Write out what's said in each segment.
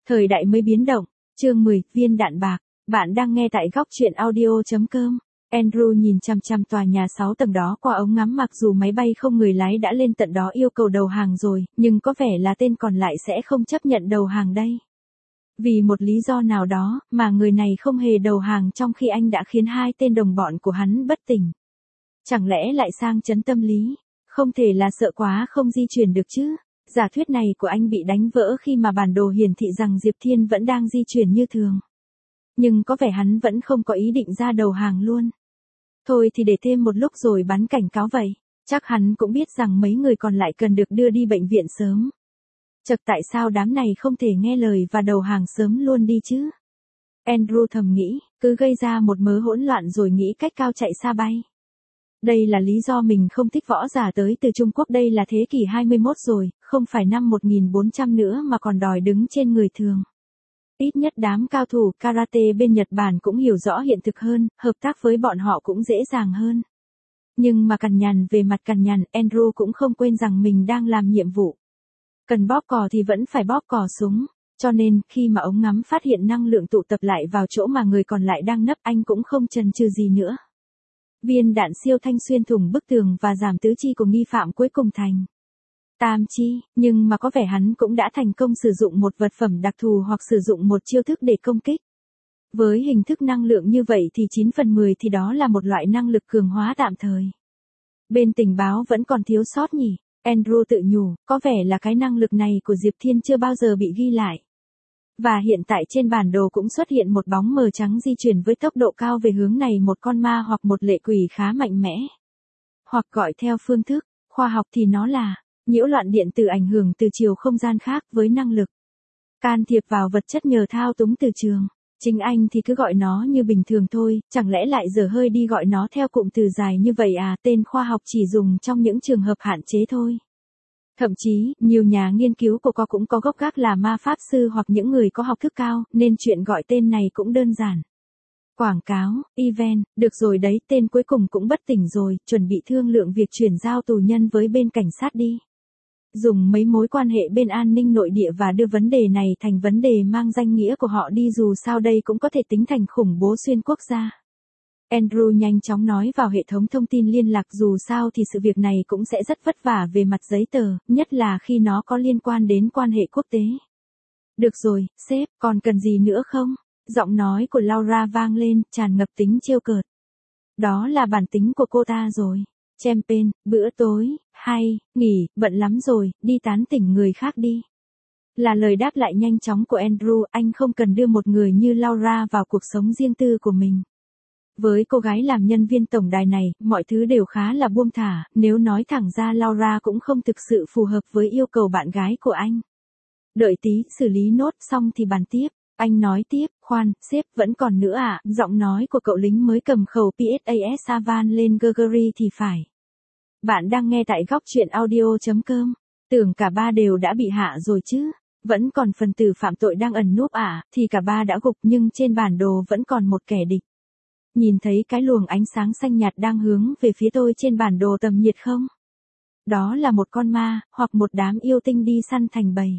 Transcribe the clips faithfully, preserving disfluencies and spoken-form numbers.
Thời đại mới biến động, chương mười, viên đạn bạc. Bạn đang nghe tại góc truyện audio chấm com. Andrew nhìn chằm chằm tòa nhà sáu tầng đó qua ống ngắm, mặc dù máy bay không người lái đã lên tận đó yêu cầu đầu hàng rồi, nhưng có vẻ là tên còn lại sẽ không chấp nhận đầu hàng đây. Vì một lý do nào đó, mà người này không hề đầu hàng trong khi anh đã khiến hai tên đồng bọn của hắn bất tỉnh. Chẳng lẽ lại sang chấn tâm lý? Không thể là sợ quá không di chuyển được chứ? Giả thuyết này của anh bị đánh vỡ khi mà bản đồ hiển thị rằng Diệp Thiên vẫn đang di chuyển như thường. Nhưng có vẻ hắn vẫn không có ý định ra đầu hàng luôn. Thôi thì để thêm một lúc rồi bắn cảnh cáo vậy. Chắc hắn cũng biết rằng mấy người còn lại cần được đưa đi bệnh viện sớm. Chật, tại sao đám này không thể nghe lời và đầu hàng sớm luôn đi chứ? Andrew thầm nghĩ, cứ gây ra một mớ hỗn loạn rồi nghĩ cách cao chạy xa bay. Đây là lý do mình không thích võ giả tới từ Trung Quốc. Đây là thế kỷ hai mươi mốt rồi, không phải năm một nghìn bốn trăm nữa mà còn đòi đứng trên người thường. Ít nhất đám cao thủ karate bên Nhật Bản cũng hiểu rõ hiện thực hơn, hợp tác với bọn họ cũng dễ dàng hơn. Nhưng mà cằn nhằn về mặt cằn nhằn, Andrew cũng không quên rằng mình đang làm nhiệm vụ. Cần bóp cò thì vẫn phải bóp cò súng. Cho nên, khi mà ống ngắm phát hiện năng lượng tụ tập lại vào chỗ mà người còn lại đang nấp, anh cũng không chần chừ gì nữa. Viên đạn siêu thanh xuyên thủng bức tường và giảm tứ chi của nghi phạm cuối cùng thành tam chi, nhưng mà có vẻ hắn cũng đã thành công sử dụng một vật phẩm đặc thù hoặc sử dụng một chiêu thức để công kích. Với hình thức năng lượng như vậy thì chín phần mười thì đó là một loại năng lực cường hóa tạm thời. Bên tình báo vẫn còn thiếu sót nhỉ? Andrew tự nhủ, có vẻ là cái năng lực này của Diệp Thiên chưa bao giờ bị ghi lại. Và hiện tại trên bản đồ cũng xuất hiện một bóng mờ trắng di chuyển với tốc độ cao về hướng này, một con ma hoặc một lệ quỷ khá mạnh mẽ. Hoặc gọi theo phương thức khoa học thì nó là nhiễu loạn điện từ ảnh hưởng từ chiều không gian khác với năng lực can thiệp vào vật chất nhờ thao túng từ trường. Chính anh thì cứ gọi nó như bình thường thôi, chẳng lẽ lại dở hơi đi gọi nó theo cụm từ dài như vậy à? Tên khoa học chỉ dùng trong những trường hợp hạn chế thôi. Thậm chí, nhiều nhà nghiên cứu của co cũng có gốc gác là ma pháp sư hoặc những người có học thức cao, nên chuyện gọi tên này cũng đơn giản. Quảng cáo, event, được rồi đấy, tên cuối cùng cũng bất tỉnh rồi, chuẩn bị thương lượng việc chuyển giao tù nhân với bên cảnh sát đi. Dùng mấy mối quan hệ bên an ninh nội địa và đưa vấn đề này thành vấn đề mang danh nghĩa của họ đi, dù sao đây cũng có thể tính thành khủng bố xuyên quốc gia. Andrew nhanh chóng nói vào hệ thống thông tin liên lạc, dù sao thì sự việc này cũng sẽ rất vất vả về mặt giấy tờ, nhất là khi nó có liên quan đến quan hệ quốc tế. Được rồi, sếp, còn cần gì nữa không? Giọng nói của Laura vang lên, tràn ngập tính trêu cợt. Đó là bản tính của cô ta rồi. Champagne, bữa tối, hay, nghỉ, bận lắm rồi, đi tán tỉnh người khác đi. Là lời đáp lại nhanh chóng của Andrew, anh không cần đưa một người như Laura vào cuộc sống riêng tư của mình. Với cô gái làm nhân viên tổng đài này, mọi thứ đều khá là buông thả, nếu nói thẳng ra Laura cũng không thực sự phù hợp với yêu cầu bạn gái của anh. Đợi tí, xử lý nốt xong thì bàn tiếp. Anh nói tiếp, khoan, sếp vẫn còn nữa à? Giọng nói của cậu lính mới cầm khẩu pê ét a ét Savan lên Gregory thì phải. Bạn đang nghe tại góc truyện audio chấm com. Tưởng cả ba đều đã bị hạ rồi chứ. Vẫn còn phần tử phạm tội đang ẩn núp à? Thì cả ba đã gục, nhưng trên bản đồ vẫn còn một kẻ địch. Nhìn thấy cái luồng ánh sáng xanh nhạt đang hướng về phía tôi trên bản đồ tầm nhiệt không? Đó là một con ma, hoặc một đám yêu tinh đi săn thành bầy.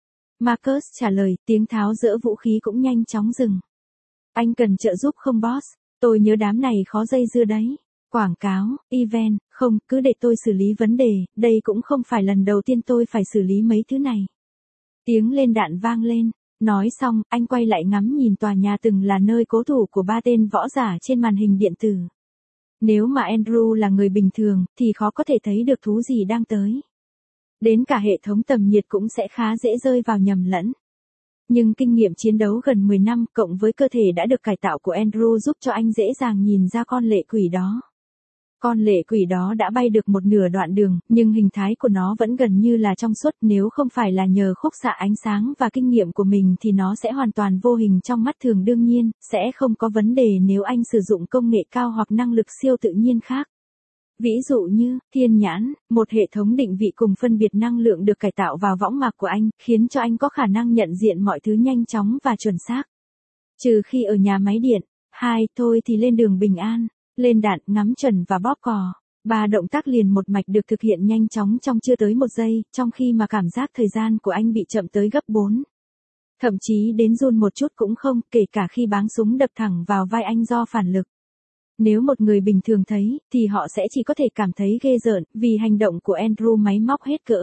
Marcus trả lời, tiếng tháo dỡ vũ khí cũng nhanh chóng dừng. Anh cần trợ giúp không boss? Tôi nhớ đám này khó dây dưa đấy. Quảng cáo, event, không, cứ để tôi xử lý vấn đề, đây cũng không phải lần đầu tiên tôi phải xử lý mấy thứ này. Tiếng lên đạn vang lên. Nói xong, anh quay lại ngắm nhìn tòa nhà từng là nơi cố thủ của ba tên võ giả trên màn hình điện tử. Nếu mà Andrew là người bình thường, thì khó có thể thấy được thú gì đang tới. Đến cả hệ thống tầm nhiệt cũng sẽ khá dễ rơi vào nhầm lẫn. Nhưng kinh nghiệm chiến đấu gần mười năm cộng với cơ thể đã được cải tạo của Andrew giúp cho anh dễ dàng nhìn ra con lệ quỷ đó. Con lệ quỷ đó đã bay được một nửa đoạn đường, nhưng hình thái của nó vẫn gần như là trong suốt, nếu không phải là nhờ khúc xạ ánh sáng và kinh nghiệm của mình thì nó sẽ hoàn toàn vô hình trong mắt thường. Đương nhiên, sẽ không có vấn đề nếu anh sử dụng công nghệ cao hoặc năng lực siêu tự nhiên khác. Ví dụ như, thiên nhãn, một hệ thống định vị cùng phân biệt năng lượng được cải tạo vào võng mạc của anh, khiến cho anh có khả năng nhận diện mọi thứ nhanh chóng và chuẩn xác. Trừ khi ở nhà máy điện. Hai, thôi thì lên đường bình an. Lên đạn, ngắm chuẩn và bóp cò. Ba động tác liền một mạch được thực hiện nhanh chóng trong chưa tới một giây, trong khi mà cảm giác thời gian của anh bị chậm tới gấp bốn. Thậm chí đến run một chút cũng không, kể cả khi báng súng đập thẳng vào vai anh do phản lực. Nếu một người bình thường thấy, thì họ sẽ chỉ có thể cảm thấy ghê rợn, vì hành động của Andrew máy móc hết cỡ.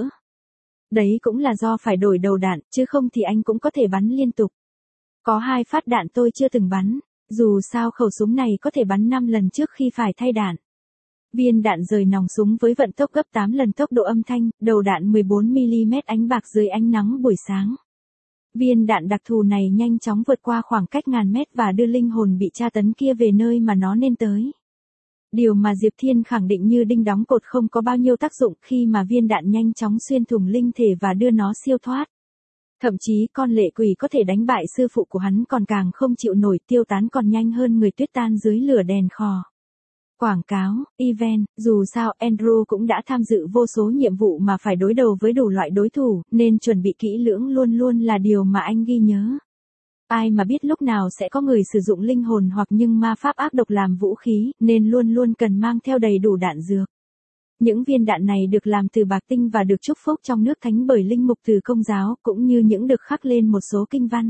Đấy cũng là do phải đổi đầu đạn, chứ không thì anh cũng có thể bắn liên tục. Có hai phát đạn tôi chưa từng bắn, dù sao khẩu súng này có thể bắn năm lần trước khi phải thay đạn. Viên đạn rời nòng súng với vận tốc gấp tám lần tốc độ âm thanh, đầu đạn mười bốn mi-li-mét ánh bạc dưới ánh nắng buổi sáng. Viên đạn đặc thù này nhanh chóng vượt qua khoảng cách ngàn mét và đưa linh hồn bị tra tấn kia về nơi mà nó nên tới. Điều mà Diệp Thiên khẳng định như đinh đóng cột không có bao nhiêu tác dụng khi mà viên đạn nhanh chóng xuyên thủng linh thể và đưa nó siêu thoát. Thậm chí con lệ quỷ có thể đánh bại sư phụ của hắn còn càng không chịu nổi, tiêu tán còn nhanh hơn người tuyết tan dưới lửa đèn khò. Quảng cáo, event, dù sao Andrew cũng đã tham dự vô số nhiệm vụ mà phải đối đầu với đủ loại đối thủ, nên chuẩn bị kỹ lưỡng luôn luôn là điều mà anh ghi nhớ. Ai mà biết lúc nào sẽ có người sử dụng linh hồn hoặc nhưng ma pháp ác độc làm vũ khí, nên luôn luôn cần mang theo đầy đủ đạn dược. Những viên đạn này được làm từ bạc tinh và được chúc phúc trong nước thánh bởi linh mục từ Công giáo, cũng như những được khắc lên một số kinh văn.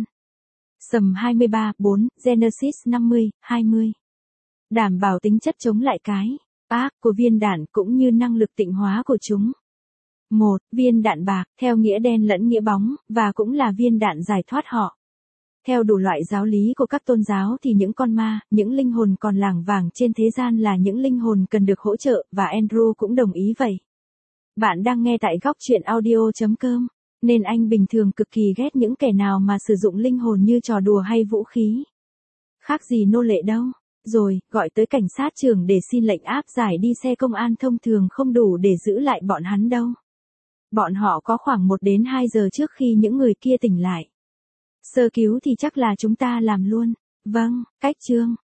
Sầm hai mươi ba, bốn, Genesis năm mươi, hai mươi. Đảm bảo tính chất chống lại cái ác của viên đạn cũng như năng lực tịnh hóa của chúng. một. Viên đạn bạc, theo nghĩa đen lẫn nghĩa bóng, và cũng là viên đạn giải thoát họ. Theo đủ loại giáo lý của các tôn giáo thì những con ma, những linh hồn còn lảng vảng trên thế gian là những linh hồn cần được hỗ trợ, và Andrew cũng đồng ý vậy. Bạn đang nghe tại góc truyện audio chấm com, nên anh bình thường cực kỳ ghét những kẻ nào mà sử dụng linh hồn như trò đùa hay vũ khí. Khác gì nô lệ đâu. Rồi, gọi tới cảnh sát trưởng để xin lệnh áp giải đi, xe công an thông thường không đủ để giữ lại bọn hắn đâu. Bọn họ có khoảng một đến hai giờ trước khi những người kia tỉnh lại. Sơ cứu thì chắc là chúng ta làm luôn. Vâng, cách chương.